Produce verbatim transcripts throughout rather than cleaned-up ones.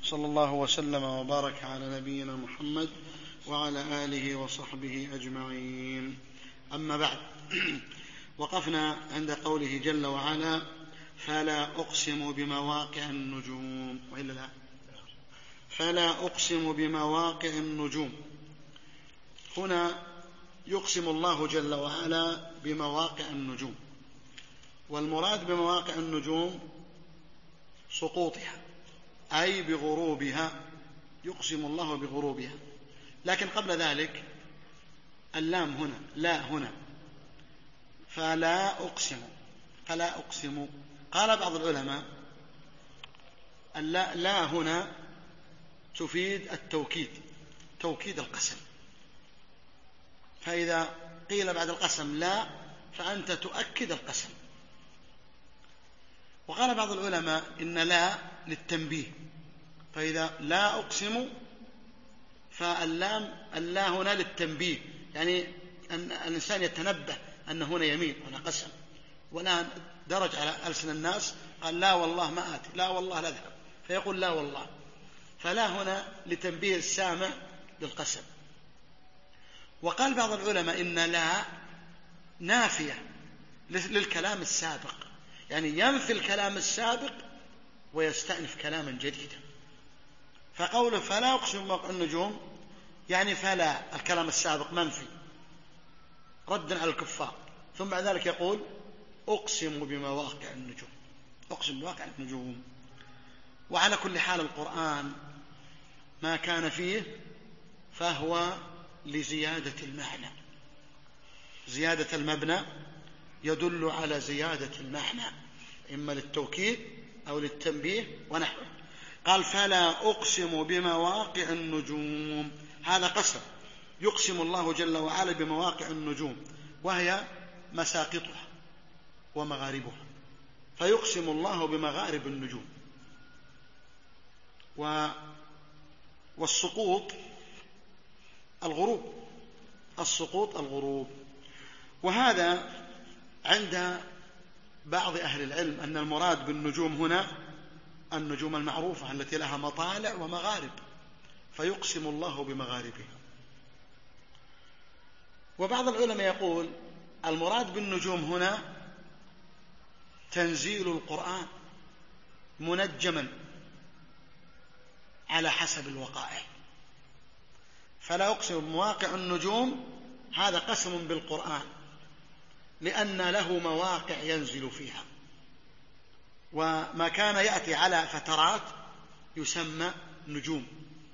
صلى الله وسلم وبارك على نبينا محمد وعلى آله وصحبه أجمعين. أما بعد، وقفنا عند قوله جل وعلا: فلا أقسم بمواقع النجوم. وإلا لا فلا أقسم بمواقع النجوم. هنا يقسم الله جل وعلا بمواقع النجوم، والمراد بمواقع النجوم سقوطها، أي بغروبها، يقسم الله بغروبها. لكن قبل ذلك اللام هنا، لا هنا، فلا أقسم، فلا أقسم. قال بعض العلماء اللا لا هنا تفيد التوكيد، توكيد القسم، فإذا قيل بعد القسم لا فأنت تؤكد القسم. وقال بعض العلماء إن لا للتنبيه، فإذا لا أقسم فاللام اللا هنا للتنبيه، يعني أن الإنسان يتنبه أن هنا يمين هنا قسم، ولا درج على ألسن الناس قال لا والله ما آتي، لا والله لا أذهب، فيقول لا والله. فلا هنا لتنبيه السامع للقسم. وقال بعض العلماء إن لا نافية للكلام السابق، يعني ينفي الكلام السابق ويستأنف كلاما جديدا. فقوله فلا أقسم بمواقع النجوم يعني فلا الكلام السابق منفي ردا على الكفار، ثم بعد ذلك يقول أقسم بمواقع النجوم، أقسم بمواقع النجوم. وعلى كل حال القرآن ما كان فيه فهو لزيادة المعنى، زيادة المبنى يدل على زيادة المعنى، إما للتوكيد أو للتنبيه ونحوه. قال فلا أقسم بمواقع النجوم، هذا قسم يقسم الله جل وعلا بمواقع النجوم، وهي مساقطها ومغاربها، فيقسم الله بمغارب النجوم. و والسقوط الغروب، السقوط الغروب. وهذا عند بعض أهل العلم أن المراد بالنجوم هنا النجوم المعروفة التي لها مطالع ومغارب، فيقسم الله بمغاربها. وبعض العلماء يقول المراد بالنجوم هنا تنزيل القرآن منجما على حسب الوقائع. فلا أقسم بمواقع النجوم هذا قسم بالقرآن، لأن له مواقع ينزل فيها، وما كان يأتي على فترات يسمى نجوم،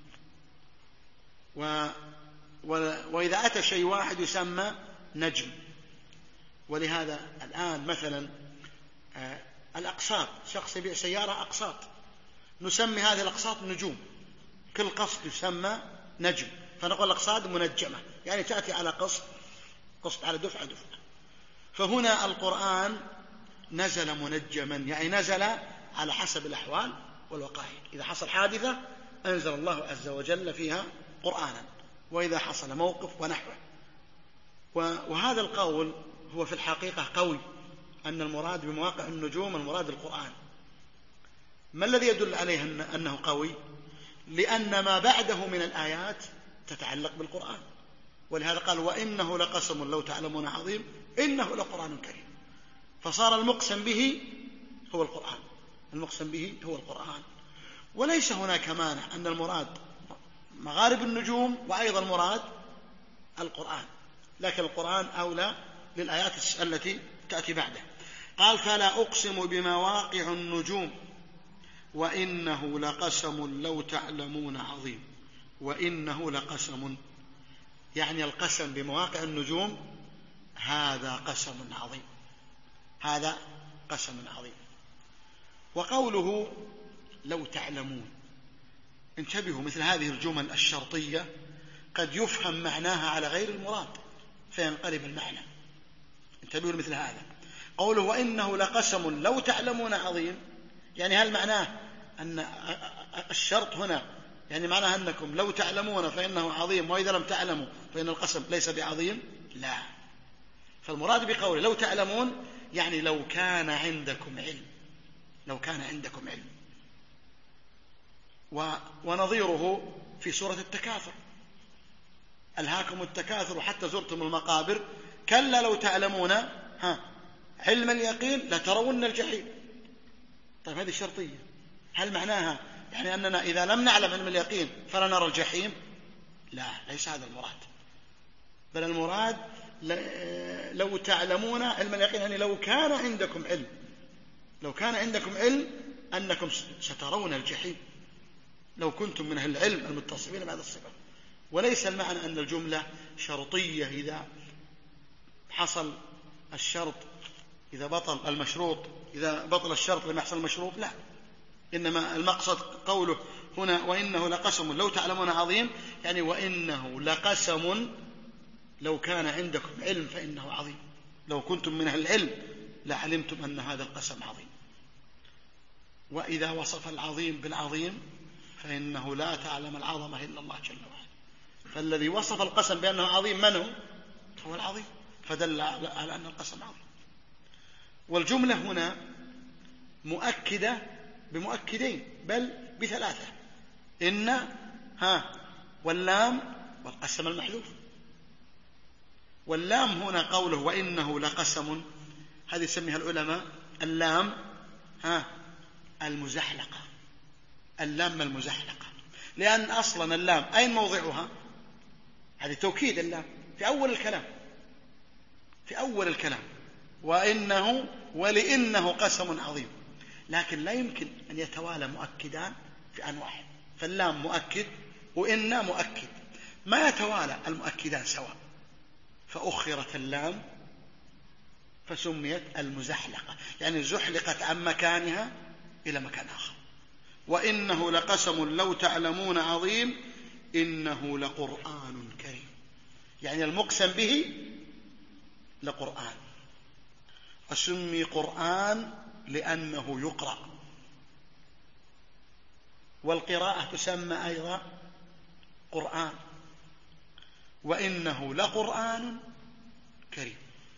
و... و... وإذا أتى شيء واحد يسمى نجم. ولهذا الآن مثلا آه الأقساط، شخص يبيع سيارة أقساط، نسمي هذه الأقساط نجوم، كل قسط يسمى نجم، فنقول الأقساط منجمة، يعني تأتي على قسط، قسط على دفعة دفعة. فهنا القرآن نزل منجما، يعني نزل على حسب الأحوال والوقائع. إذا حصل حادثة أنزل الله عز وجل فيها قرآنا، وإذا حصل موقف ونحوه. وهذا القول هو في الحقيقة قوي، أن المراد بمواقع النجوم المراد القرآن. ما الذي يدل عليه أنه قوي؟ لأن ما بعده من الآيات تتعلق بالقرآن، ولهذا قال وإنه لقسم لو تعلمون عظيم إنه لقرآن كريم. فصار المقسم به هو القرآن، المقسم به هو القرآن. وليس هناك مانع أن المراد مغارب النجوم وأيضا المراد القرآن، لكن القرآن أولى للآيات التي تأتي بعده. قال فلا أقسم بمواقع النجوم وإنه لقسم لو تعلمون عظيم. وإنه لقسم، يعني القسم بمواقع النجوم هذا قسم عظيم، هذا قسم عظيم. وقوله لو تعلمون، انتبهوا، مثل هذه الجمل الشرطية قد يفهم معناها على غير المراد فينقلب المعنى. انتبهوا مثل هذا، قوله وإنه لقسم لو تعلمون عظيم، يعني هل معناه أن الشرط هنا يعني معناه أنكم لو تعلمون فإنه عظيم، وإذا لم تعلموا فإن القسم ليس بعظيم؟ لا. فالمراد بقوله لو تعلمون يعني لو كان عندكم علم، لو كان عندكم علم. ونظيره في سورة التكاثر: ألهاكم التكاثر حتى زرتم المقابر كلا لو تعلمون ها علم اليقين لترون الجحيم. طيب هذه شرطية، هل معناها يعني أننا إذا لم نعلم علم اليقين فلا نرى الجحيم؟ لا، ليس هذا المراد، بل المراد لو تعلمون علم اليقين، يعني لو كان عندكم علم، لو كان عندكم علم أنكم سترون الجحيم، لو كنتم من أهل العلم المتصفين بهذا الصفة. وليس المعنى أن الجملة شرطية إذا حصل الشرط، إذا بطل المشروط، إذا بطل الشرط لم يحصل المشروط، لا، إنما المقصد قوله هنا وإنه لقسم لو تعلمون عظيم، يعني وإنه لقسم لو كان عندكم علم فإنه عظيم، لو كنتم من أهل العلم لعلمتم أن هذا القسم عظيم. وإذا وصف العظيم بالعظيم فإنه لا تعلم العظمة إلا الله جل وعلا، فالذي وصف القسم بأنه عظيم من هو؟ هو العظيم، فدل على أن القسم عظيم. والجملة هنا مؤكدة بمؤكدين، بل بثلاثة: إن ها واللام والقسم المحذوف. واللام هنا قوله وإنه لقسم، هذه يسميها العلماء اللام ها المزحلقة، اللام المزحلقة، لأن أصلا اللام أين موضعها؟ هذه توكيد اللام في أول الكلام، في أول الكلام وإنه ولإنه قسم عظيم، لكن لا يمكن أن يتوالى مؤكدان في آن واحد، فاللام مؤكد وإن مؤكد، ما يتوالى المؤكدان سواء، فأخرت اللام فسميت المزحلقة، يعني زحلقت عن مكانها إلى مكان آخر. وإنه لقسم لو تعلمون عظيم إنه لقرآن كريم، يعني المقسم به لقرآن، وسمي قرآن لأنه يقرأ، والقراءة تسمى أيضا قرآن. وإنه لقرآن كريم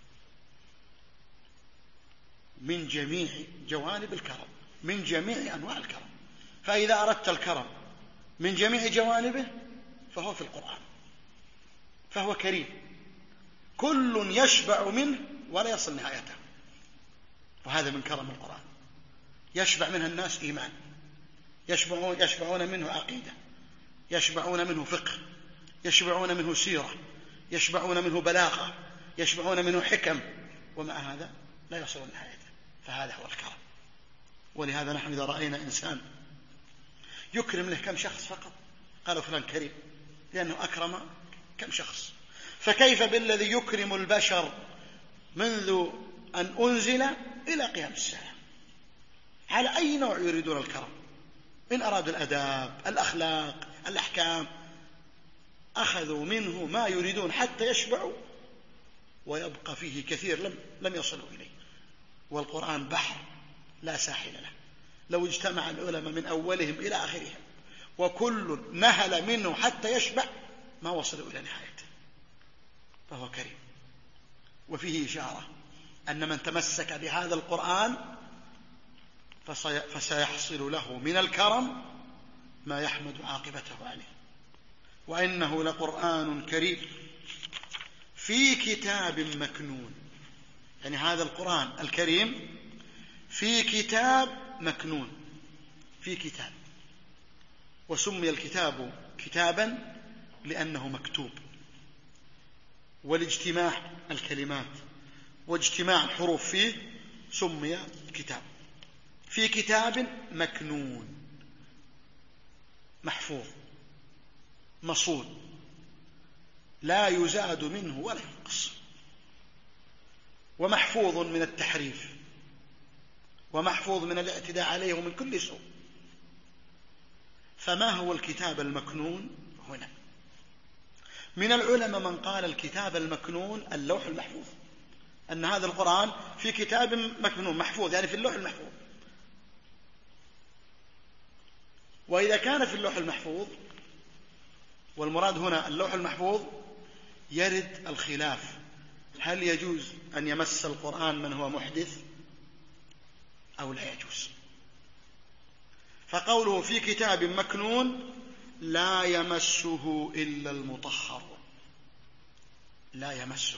من جميع جوانب الكرم، من جميع أنواع الكرم، فإذا أردت الكرم من جميع جوانبه فهو في القرآن، فهو كريم، كل يشبع منه ولا يصل نهايته، وهذا من كرم القرآن. يشبع منه الناس إيمان، يشبعون, يشبعون منه عقيدة، يشبعون منه فقه، يشبعون منه سيرة، يشبعون منه بلاغة، يشبعون منه حكم، ومع هذا لا يصلون نهايته، فهذا هو الكرم. ولهذا نحن إذا رأينا إنسان يكرم له كم شخص فقط قالوا فلان كريم، لأنه أكرم كم شخص، فكيف بالذي يكرم البشر منذ أن أنزل إلى قيام الساعة؟ على أي نوع يريدون الكرم؟ إن أرادوا الأداب، الأخلاق، الأحكام، أخذوا منه ما يريدون حتى يشبعوا، ويبقى فيه كثير لم, لم يصلوا إليه. والقرآن بحر لا ساحل له، لو اجتمع العلماء من أولهم إلى آخرهم وكل نهل منه حتى يشبع ما وصلوا إلى نهايته، فهو كريم. وفيه إشارة أن من تمسك بهذا القرآن فسيحصل له من الكرم ما يحمد عاقبته عليه. وإنه لقرآن كريم في كتاب مكنون، يعني هذا القرآن الكريم في كتاب مكنون، في كتاب، وسمي الكتاب كتابا لأنه مكتوب، والاجتماع الكلمات واجتماع الحروف فيه سمي كتاب. في كتاب مكنون، محفوظ مصون، لا يزاد منه ولا ينقص، ومحفوظ من التحريف، ومحفوظ من الاعتداء عليه ومن كل سوء. فما هو الكتاب المكنون هنا؟ من العلماء من قال الكتاب المكنون اللوح المحفوظ، أن هذا القرآن في كتاب مكنون محفوظ، يعني في اللوح المحفوظ. وإذا كان في اللوح المحفوظ، والمراد هنا اللوح المحفوظ، يرد الخلاف هل يجوز أن يمس القرآن من هو محدث أو لا يجوز. فقوله في كتاب مكنون لا يمسه إلا المطهرون، لا يمسه،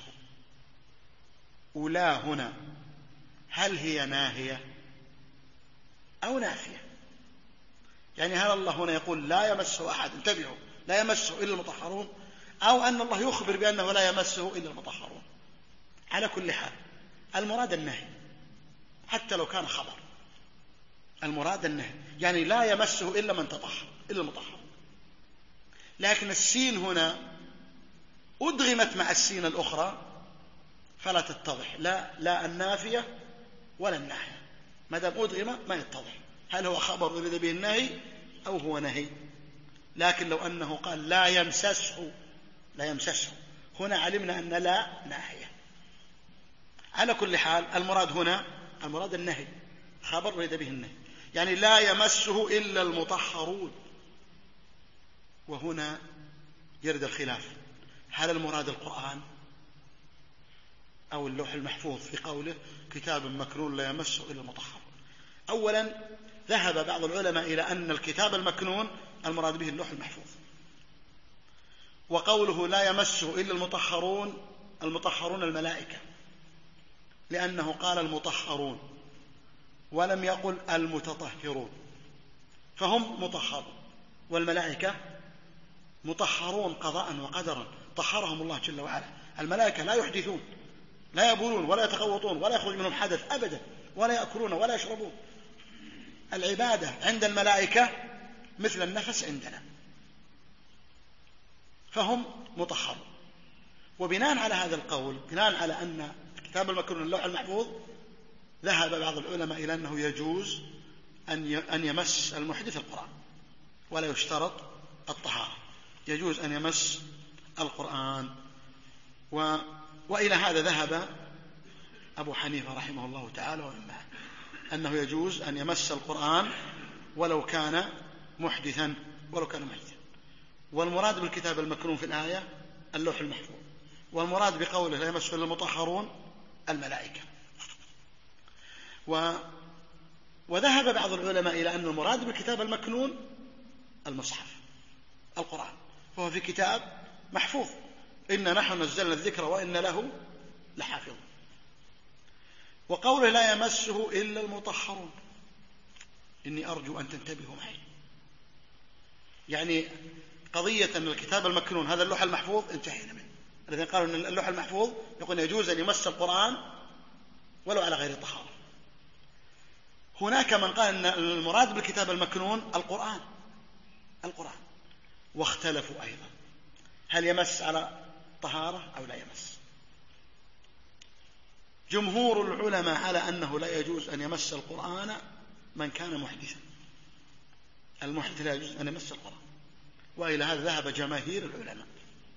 ولا هنا هل هي ناهية أو نافية؟ يعني هل الله هنا يقول لا يمسه أحد، انتبهوا، لا يمسه إلا المطهرون، أو أن الله يخبر بأنه لا يمسه إلا المطهرون؟ على كل حال المراد النهي، حتى لو كان خبر، المراد النهي، يعني لا يمسه إلا من تطهر، إلا المطهر. لكن السين هنا أدغمت مع السين الأخرى فلا تتضح، لا لا النافية ولا الناهية، ما دام أدغم ما يتضح هل هو خبر أريد به النهي أو هو نهي. لكن لو أنه قال لا يمسسه، لا يمسسه، هنا علمنا أن لا ناهية. على كل حال المراد هنا المراد النهي، خبر أريد به النهي، يعني لا يمسه إلا المطهرون. وهنا يرد الخلاف، هل المراد القرآن أو اللوح المحفوظ في قوله كتاب مكنون لا يمسه إلا المطهرون؟ أولا ذهب بعض العلماء إلى أن الكتاب المكنون المراد به اللوح المحفوظ، وقوله لا يمسه إلا المطهرون، المطهرون الملائكة، لأنه قال المطهرون ولم يقل المتطهرون، فهم مطهرون، والملائكة مطهرون قضاء وقدرا، طهرهم الله جل وعلا. الملائكة لا يحدثون، لا يبولون ولا يتغوطون ولا يخرج منهم حدث أبدا، ولا يأكلون ولا يشربون. العبادة عند الملائكة مثل النفس عندنا، فهم مطهرون. وبناء على هذا القول، بناء على أن الكتاب المكنون اللوح المحفوظ، ذهب بعض العلماء إلى أنه يجوز أن يمس المحدث القرآن ولا يشترط الطهارة، يجوز أن يمس القرآن. و... وإلى هذا ذهب أبو حنيفة رحمه الله تعالى ومن معه، أنه يجوز أن يمس القرآن ولو كان محدثا، ولو كان محدثا. والمراد بالكتاب المكنون في الآية اللوح المحفوظ، والمراد بقوله لا يمسه إلا المطهرون الملائكة. و... وذهب بعض العلماء إلى أن المراد بالكتاب المكنون المصحف القرآن، وهو في كتاب محفوظ، إنا نحن نزلنا الذكر وإن له لحافظ. وقوله لا يمسه إلا المطهرون، إني أرجو أن تنتبهوا معي، يعني قضية أن الكتاب المكنون هذا اللوح المحفوظ انتهينا منه. الذين قالوا أن اللوح المحفوظ يقول يجوز أن يمس القرآن ولو على غير طهارة. هناك من قال أن المراد بالكتاب المكنون القرآن القرآن واختلفوا أيضا هل يمس على طهارة أو لا يمس. جمهور العلماء على أنه لا يجوز أن يمس القرآن من كان محدثا، المحدث لا يجوز أن يمس القرآن، وإلى هذا ذهب جماهير العلماء.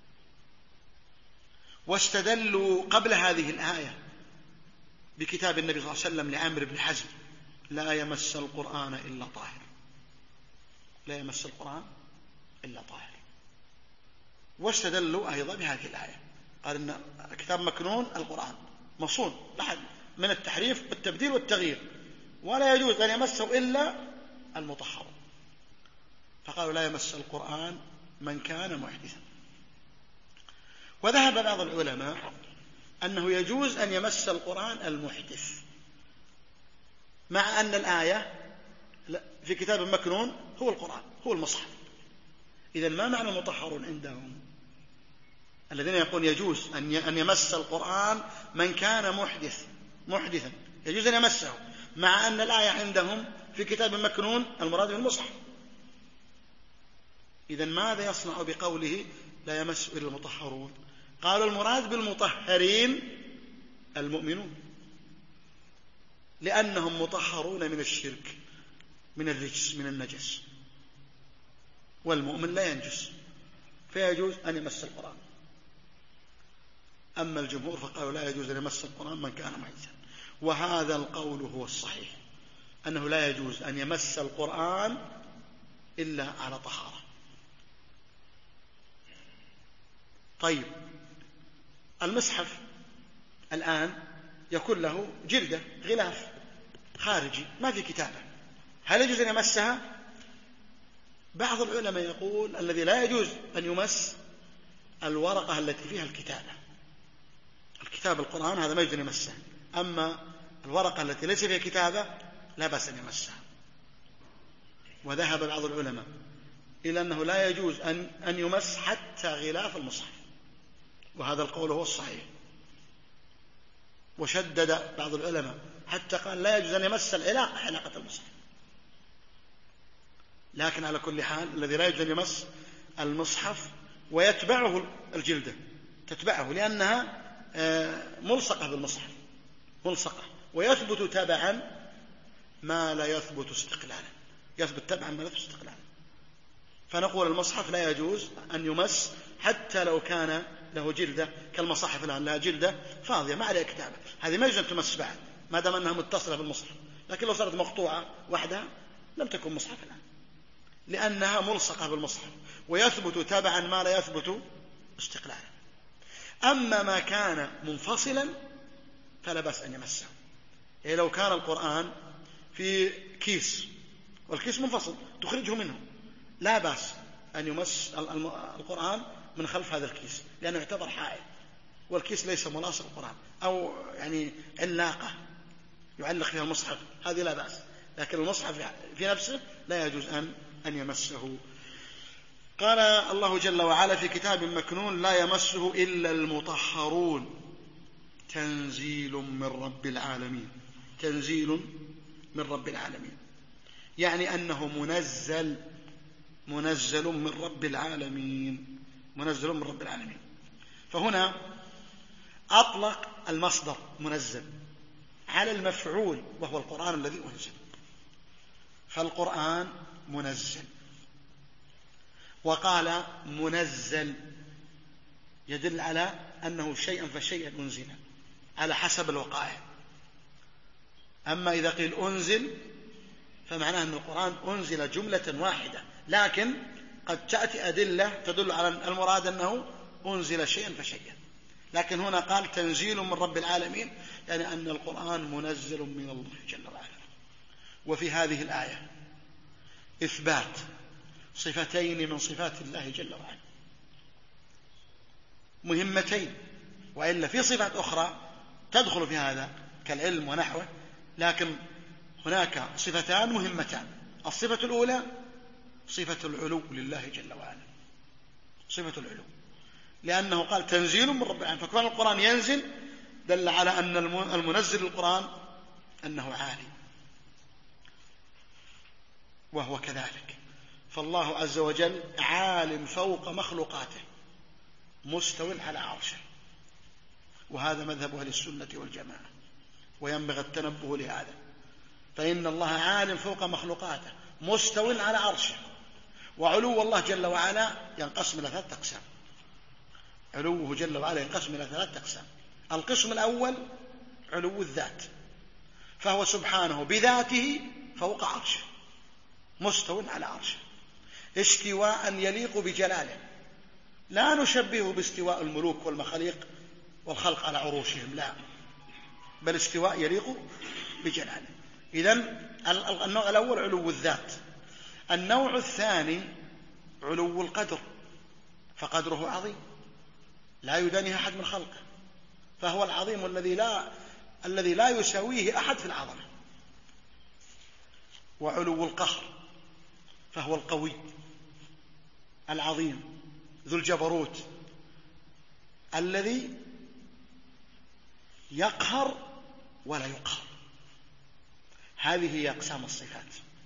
واستدلوا قبل هذه الآية بكتاب النبي صلى الله عليه وسلم لعمرو بن حزم لا يمس القرآن إلا طاهر، لا يمس القرآن إلا طاهر. واستدلوا أيضا بهذه الآية، قال إن كتاب مكنون القرآن مصون من التحريف والتبديل والتغيير، ولا يجوز أن يمسه إلا المطهر، فقالوا لا يمس القرآن من كان محدثا. وذهب بعض العلماء أنه يجوز أن يمس القرآن المحدث، مع أن الآية في كتاب مكنون هو القرآن هو المصحف. إذن ما معنى المطهرون عندهم؟ الذين يقول يجوز أن يمس القرآن من كان محدث محدثا، يجوز أن يمسه، مع أن الآية عندهم في كتاب مكنون المراد بالمصحف. إذن ماذا يصنع بقوله لا يمس إلا المطهرون؟ قالوا المراد بالمطهرين المؤمنون، لأنهم مطهرون من الشرك، من الرجس، من النجس، والمؤمن لا ينجس، فيجوز أن يمس القرآن. أما الجمهور فقالوا لا يجوز أن يمس القرآن من كان محدثا، وهذا القول هو الصحيح، أنه لا يجوز أن يمس القرآن إلا على طهارة. طيب المصحف الآن يكون له جلدة غلاف خارجي ما في كتابة، هل يجوز أن يمسها بعض العلماء يقول الذي لا يجوز أن يمس الورقة التي فيها الكتابة، الكتاب القرآن هذا ما يجوز أن يمسه، أما الورقة التي ليس فيها كتابة لا بأس أن يمسها. وذهب بعض العلماء إلى أنه لا يجوز أن أن يمس حتى غلاف المصحف، وهذا القول هو الصحيح. وشدد بعض العلماء حتى قال لا يجوز أن يمس العلاقة حلقة المصحف. لكن على كل حال الذي لا يجوز أن يمس المصحف ويتبعه الجلدة، تتبعه لأنها ملصقة بالمصحف، ملصقة، ويثبت تبعا ما لا يثبت استقلالا، يثبت تبعا ما لا يثبت استقلالا. فنقول المصحف لا يجوز أن يمس حتى لو كان له جلدة، كالمصاحف الآن لها جلدة فاضية ما عليها كتابة، هذه ما يجوز أن تمس بعد ما دام أنها متصلة بالمصحف. لكن لو صارت مقطوعة وحدها لم تكن مصحف الآن، لأنها ملصقة بالمصحف ويثبت تبعا ما لا يثبت استقلالا. أما ما كان منفصلا فلا بأس أن يمسه. يعني لو كان القرآن في كيس والكيس منفصل تخرجه منه، لا بأس أن يمس القرآن من خلف هذا الكيس، لأنه يعتبر حائل، والكيس ليس ملاصق القرآن، أو يعني علاقة يعلق فيها المصحف، هذه لا بأس. لكن المصحف في نفسه لا يجوز أن أن يمسه. قال الله جل وعلا في كتاب مكنون لا يمسه إلا المطهرون تنزيل من رب العالمين. تنزيل من رب العالمين يعني أنه منزل منزل من رب العالمين، منزل من رب العالمين. فهنا أطلق المصدر منزل على المفعول وهو القرآن الذي أنزل، فالقرآن منزل. وقال منزل يدل على أنه شيئا فشيئا أنزل على حسب الوقائع. أما إذا قيل أنزل فمعناه أن القرآن أنزل جملة واحدة، لكن قد تأتي أدلة تدل على المراد أنه أنزل شيئا فشيئا. لكن هنا قال تنزيل من رب العالمين، يعني أن القرآن منزل من الله جل وعلا. وفي هذه الآية إثبات صفتين من صفات الله جل وعلا مهمتين، وإلا في صفات أخرى تدخل في هذا كالعلم ونحوه، لكن هناك صفتان مهمتان. الصفة الأولى صفة العلو لله جل وعلا، صفة العلو، لأنه قال تنزيل من رب العالمين، فكون القرآن ينزل دل على أن المنزل القرآن أنه عالي، وهو كذلك. فالله عز وجل عال فوق مخلوقاته مستو على عرشه، وهذا مذهب أهل السنة والجماعة، وينبغي التنبه لهذا. فإن الله عال فوق مخلوقاته مستو على عرشه. وعلو الله جل وعلا ينقسم إلى ثلاثة أقسام، علوه جل وعلا ينقسم إلى ثلاثة أقسام. القسم الأول علو الذات، فهو سبحانه بذاته فوق عرشه مستو على عرشه استواء يليق بجلاله، لا نشبهه باستواء الملوك والمخاليق والخلق على عروشهم، لا، بل استواء يليق بجلاله. إذن النوع الأول علو الذات. النوع الثاني علو القدر، فقدره عظيم لا يدانيه أحد من خلقه، فهو العظيم الذي لا الذي لا يساويه أحد في العظمة. وعلو القهر، فهو القوي العظيم ذو الجبروت الذي يقهر ولا يقهر. هذه هي أقسام الصفات.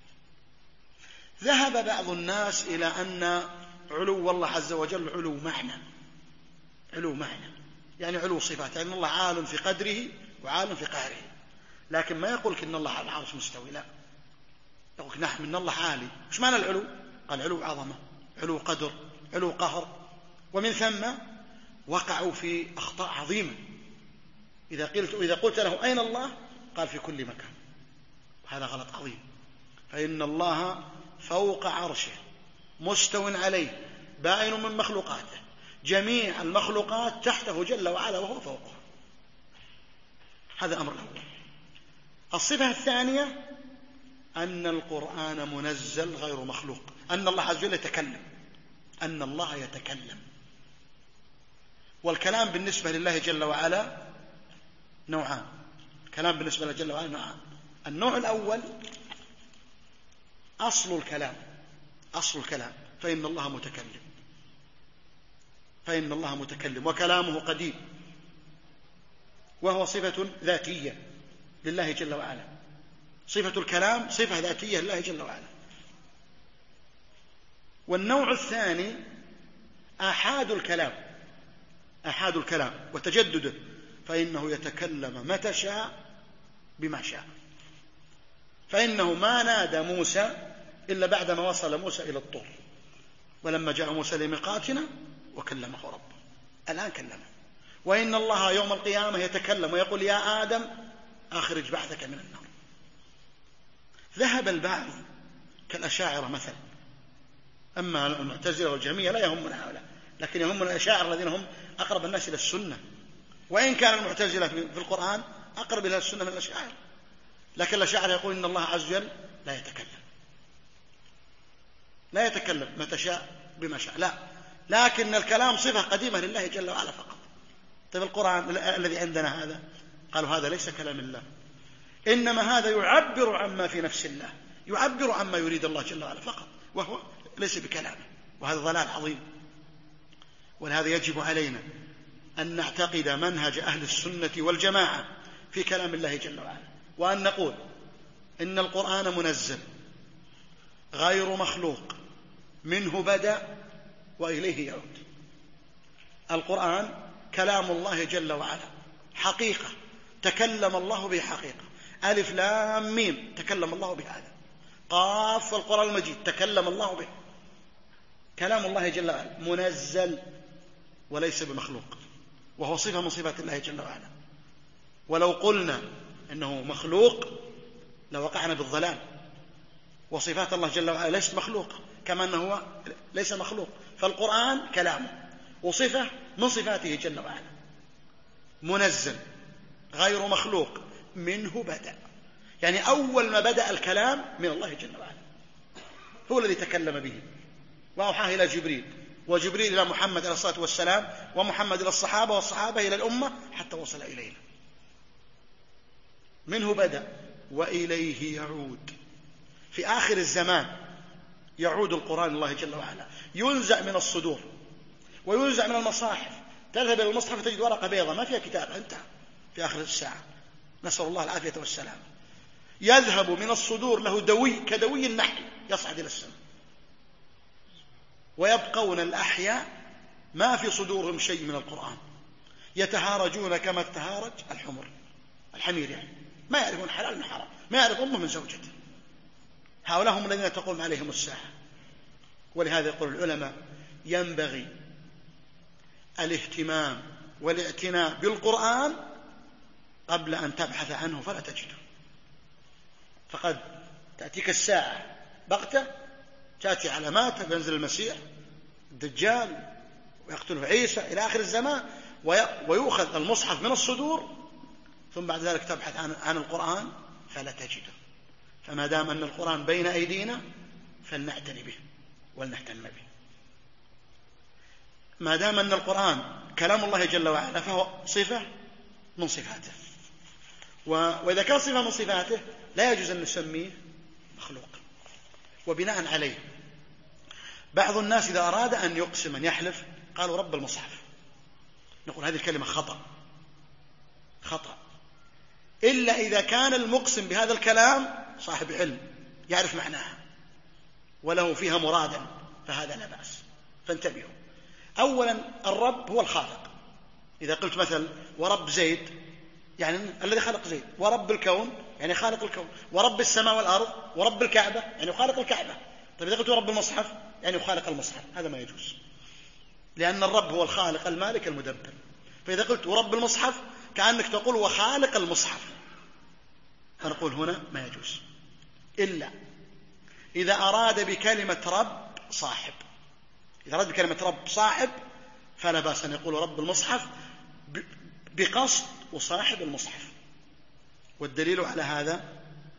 ذهب بعض الناس إلى أن علو الله عز وجل علو معنى، علو معنى يعني علو صفات، يعني الله عال في قدره وعال في قهره، لكن ما يقولك إن الله على العرش مستوي، لا، يقولك نحن إن الله عالي. وش معنى العلو؟ قال علو عظمة، علو قدر، علو قهر. ومن ثم وقعوا في أخطاء عظيمة. إذا قلت إذا قلت له أين الله؟ قال في كل مكان، هذا غلط عظيم. فإن الله فوق عرشه مستو عليه بائن من مخلوقاته، جميع المخلوقات تحته جل وعلا وهو فوقه. هذا أمر الأول. الصفة الثانية أن القرآن منزل غير مخلوق، أن الله عز وجل يتكلم، أن الله يتكلم. والكلام بالنسبة لله جل وعلا نوعان، الكلام بالنسبة لله جل وعلا نوعان. النوع الأول أصل الكلام، أصل الكلام فإن الله متكلم، فإن الله متكلم وكلامه قديم، وهو صفة ذاتية لله جل وعلا. صفة الكلام صفة ذاتية لله جل وعلا. والنوع الثاني آحاد الكلام، آحاد الكلام وتجدده، فإنه يتكلم متى شاء بما شاء. فإنه ما نادى موسى إلا بعدما وصل موسى إلى الطور، ولما جاء موسى لميقاتنا وكلمه ربه، الآن كلمه. وإن الله يوم القيامة يتكلم ويقول يا آدم أخرج بعثك من النار. ذهب البعض كالأشاعرة مثلا، أما المعتزلة والجهمية لا يهمنا هؤلاء، لكن يهمنا الأشاعرة الذين هم أقرب الناس إلى السنة، وإن كان المعتزلة في القرآن أقرب إلى السنة من الأشاعرة، لكن الأشاعرة يقول إن الله عز وجل لا يتكلم، لا يتكلم متى شاء بما شاء، لا، لكن الكلام صفة قديمة لله جل وعلا فقط. طيب القرآن الذي عندنا هذا، قالوا هذا ليس كلام الله، إنما هذا يعبر عما في نفس الله، يعبر عما يريد الله جل وعلا فقط، وهو ليس بكلامه، وهذا ضلال عظيم. ولهذا يجب علينا أن نعتقد منهج أهل السنة والجماعة في كلام الله جل وعلا، وأن نقول إن القرآن منزل غير مخلوق، منه بدأ وإليه يعود. القرآن كلام الله جل وعلا حقيقة، تكلم الله به حقيقة. ألف لام ميم تكلم الله بهذا، قاف والقرآن المجيد تكلم الله به، كلام الله جل وعلا منزل وليس بمخلوق، وهو صفة من صفات الله جل وعلا. ولو قلنا إنه مخلوق لوقعنا بالضلال، وصفات الله جل وعلا ليست مخلوقة كما أنه هو ليس مخلوق. فالقرآن كلامه وصفة من صفاته جل وعلا، منزل غير مخلوق، منه بدأ، يعني أول ما بدأ الكلام من الله جل وعلا، هو الذي تكلم به وأوحاه إلى جبريل، وجبريل إلى محمد عليه الصلاة والسلام، ومحمد إلى الصحابة، والصحابة إلى الأمة حتى وصل إلينا. منه بدأ وإليه يعود. في آخر الزمان يعود القرآن الله جل وعلا، ينزع من الصدور وينزع من المصاحف، تذهب إلى المصحف تجد ورقة بيضاء ما فيها كتاب، انتهى في آخر الساعة، نسأل الله العافية والسلام. يذهب من الصدور له دوي كدوي النحل يصعد إلى السماء، ويبقون الأحياء ما في صدورهم شيء من القرآن، يتهارجون كما تهارج الحمر، الحمير يعني، ما يعرفون حلال من حرام، ما يعرف أمه من زوجته. هؤلاء هم الذين تقوم عليهم الساعة. ولهذا يقول العلماء ينبغي الاهتمام والاعتناء بالقرآن قبل أن تبحث عنه فلا تجده. فقد تأتيك الساعة بغتة، تأتي علامات، ينزل المسيح الدجال ويقتله عيسى إلى آخر الزمان، ويؤخذ المصحف من الصدور، ثم بعد ذلك تبحث عن, عن القرآن فلا تجده. فما دام أن القرآن بين أيدينا فلنعتني به ولنهتم به. ما دام أن القرآن كلام الله جل وعلا فهو صفة من صفاته، وإذا كان صفة من صفاته لا يجوز أن نسميه مخلوق. وبناء عليه بعض الناس إذا أراد أن يقسم أن يحلف قالوا رب المصحف، نقول هذه الكلمة خطأ خطأ، إلا إذا كان المقسم بهذا الكلام صاحب علم يعرف معناها وله فيها مرادا، فهذا لا بأس. فانتبهوا. أولا الرب هو الخالق، إذا قلت مثلا ورب زيد يعني الذي خلق زيد، ورب الكون يعني خالق الكون، ورب السماء والأرض، ورب الكعبة يعني خالق الكعبة. طيب إذا قلت ورب المصحف يعني خالق المصحف، هذا ما يجوز، لأن الرب هو الخالق المالك المدبر. فإذا قلت ورب المصحف كأنك تقول وخالق المصحف، فنقول هنا ما يجوز، إلا إذا أراد بكلمة رب صاحب. إذا أراد بكلمة رب صاحب فلا بأس أن يقول رب المصحف بقصد وصاحب المصحف. والدليل على هذا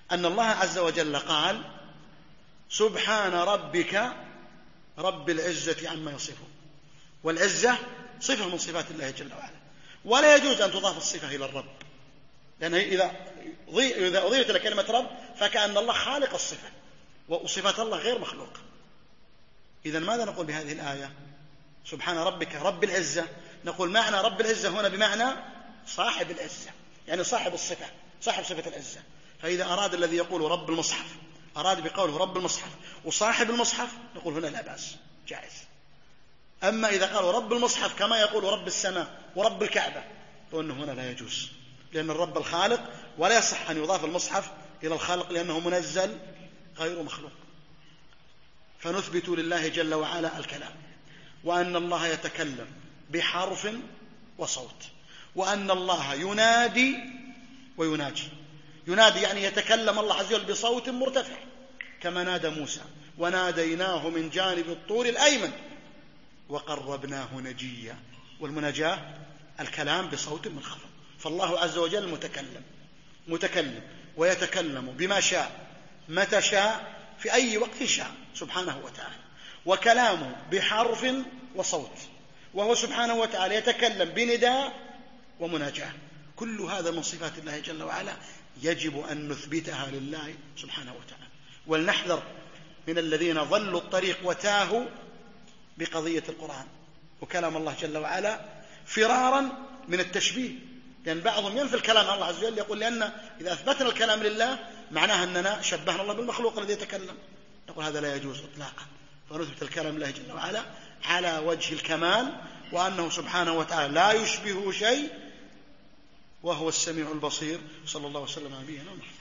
أن الله عز وجل قال سبحان ربك رب العزة عما يصفون، والعزة صفة من صفات الله جل وعلا، ولا يجوز أن تضاف الصفة إلى الرب، لأن إذا إذا أضيفت إلى كلمة رب فكأن الله خالق الصفة، وصفات الله غير مخلوقة. إذن ماذا نقول بهذه الآية؟ سبحان ربك رب العزة، نقول معنى رب العزة هنا بمعنى صاحب العزة، يعني صاحب الصفة، صاحب صفة العزة. فإذا أراد الذي يقول رب المصحف أراد بقوله رب المصحف وصاحب المصحف، نقول هنا لا بأس، جائز. أما إذا قالوا رب المصحف كما يقول رب السماء ورب الكعبة، فإنه هنا لا يجوز، لأن الرب الخالق، ولا يصح أن يضاف المصحف إلى الخالق لأنه منزل غير مخلوق. فنثبت لله جل وعلا الكلام، وأن الله يتكلم بحرف وصوت، وأن الله ينادي ويناجي. ينادي يعني يتكلم الله عز وجل بصوت مرتفع كما نادى موسى، وناديناه من جانب الطور الأيمن وقربناه نجيا. والمناجاة الكلام بصوت منخفض. فالله عز وجل متكلم متكلم ويتكلم بما شاء متى شاء في أي وقت شاء سبحانه وتعالى، وكلامه بحرف وصوت، وهو سبحانه وتعالى يتكلم بنداء ومناجاة. كل هذا من صفات الله جل وعلا يجب أن نثبتها لله سبحانه وتعالى، ولنحذر من الذين ضلوا الطريق وتاهوا بقضية القرآن وكلام الله جل وعلا فرارا من التشبيه، لأن بعضهم ينفي الكلام الله عز وجل، يقول لأن إذا أثبتنا الكلام لله معناها أننا شبهنا الله بالمخلوق الذي يتكلم. نقول هذا لا يجوز إطلاقا، فنثبت الكلام لله جل وعلا على وجه الكمال، وأنه سبحانه وتعالى لا يشبهه شيء، وهو السميع البصير. صلى الله وسلم على نبينا محمد.